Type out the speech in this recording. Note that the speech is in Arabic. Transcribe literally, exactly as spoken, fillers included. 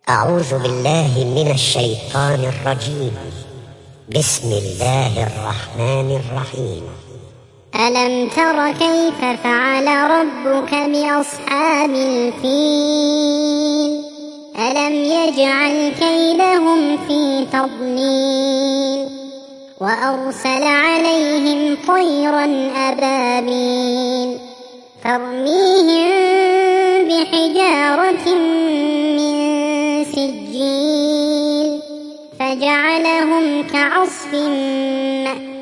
أعوذ بالله من الشيطان الرجيم. بسم الله الرحمن الرحيم. ألم تر كيف فعل ربك بأصحاب الفيل؟ ألم يجعل كيدهم في تضليل وأرسل عليهم طيرا أبابيل ترميهم بحجارة من سجيل فجعلهم كعصف مأكول.